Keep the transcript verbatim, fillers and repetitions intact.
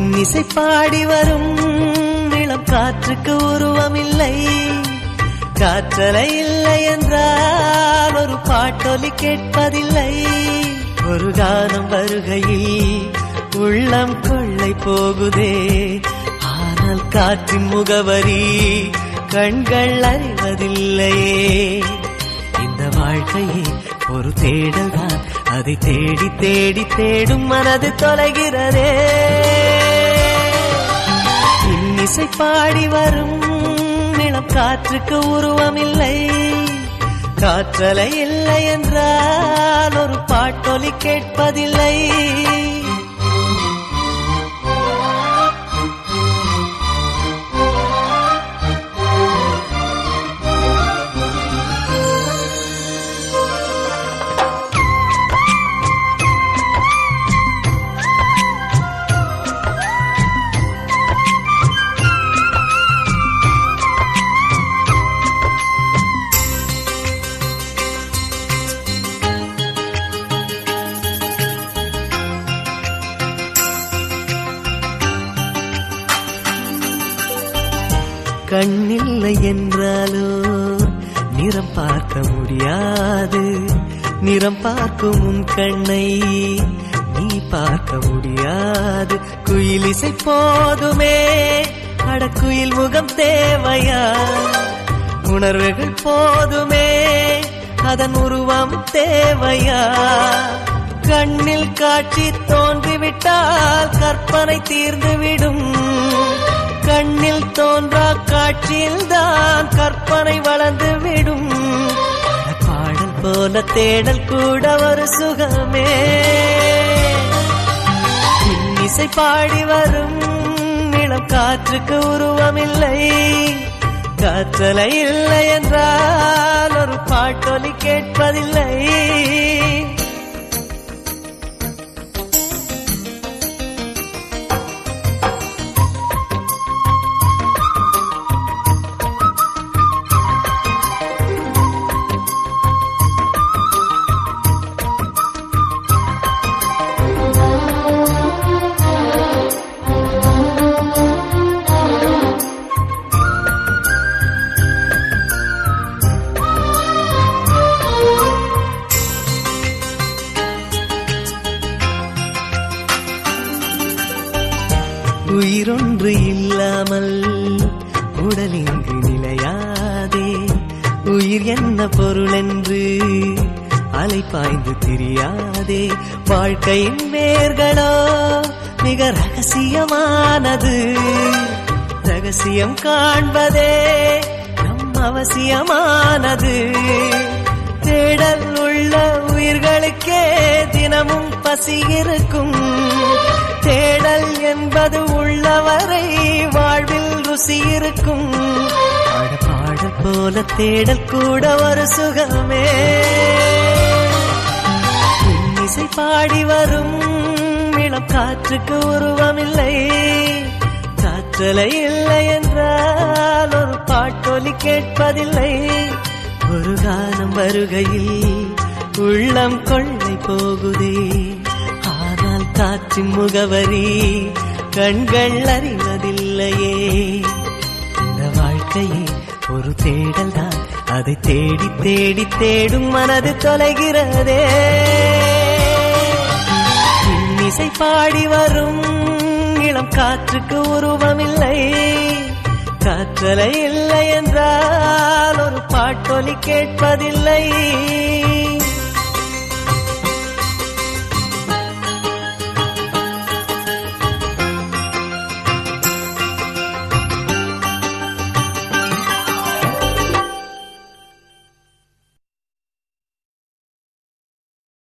இன்னிசை பாடி வரும் இளம் காற்றுக்கு உருவமில்லை, காற்றலை இல்லை என்றால் ஒரு பாட்டொலி கேட்பதில்லை. ஒரு கானம் வருகையில் உள்ளம் கொள்ளை போகுதே, ஆனால் காற்றின் முகவரி கண்கள் அறிவதில்லையே. இந்த வாழ்க்கையே ஒரு தேடல் தான், அதை தேடி தேடி தேடும் மனது தொலைகிறதே. இன்னிசை பாடி வரும் இளம் காற்றுக்கு உருவமில்லை, காற்றலை இல்லை என்றால் ஒரு பாட்டொலி கேட்பதில்லை. கண்ணில்லை என்றாலோ நிறம் பார்க்க முடியாது, நிறம் பார்க்கும் உன் கண்ணை நீ பார்க்க முடியாது. குயிலிசை போதுமே, அடக்குயில் முகம் தேவையா? உணர்வுகள் போதுமே, அதன் உருவம் தேவையா? கண்ணில் காட்சி தோன்றிவிட்டால் கற்பனை தீர்ந்துவிடும், கண்ணில் தோன்றா காட்சியில் தான் கற்பனை வளர்ந்து விடும். பாடல் போல தேடல் கூட ஒரு சுகமே. இன்னிசை பாடி வரும் இளம் காற்றுக்கு உருவமில்லை, காற்றலை இல்லை என்றால் ஒரு பாட்டொலி கேட்பதில்லை. உயிரொன்று இல்லாமல் உடல் இங்கு நிலையாதே, உயிர் என்ன பொருள் என்று அலைப்பாய்ந்து தெரியாதே. வாழ்க்கையின் வேர்களோ மிக ரகசியமானது, ரகசியம் காண்பதே நம் அவசியமானது. தேடல் உள்ள உயிர்களுக்கே தினமும் பசி இருக்கும், தேடல் என்பது உள்ளவரை வாழ்வில் ருசி இருக்கும். பாடல் போல தேடல் கூட ஒரு சுகமே. இன்னிசை பாடி வரும் இளம் காற்றுக்கு உருவமில்லை, காற்றலை இல்லை என்றால் ஒரு பாட்டொலி கேட்பதில்லை. ஒரு கானம் வருகையில் உள்ளம் கொள்ளை போகுதே, ஆனால் காற்றின் முகவரி கண்கள் அறிவதில்லையே. இந்த வாழ்க்கையே ஒரு தேடல் தான், அதை தேடி தேடி தேடும் மனது தொலைகிறதே. இன்னிசை பாடி வரும் இளம் காற்றுக்கு உருவமில்லை, காற்றலை இல்லை என்றால் ஒரு பாட்டொலி கேட்பதில்லை.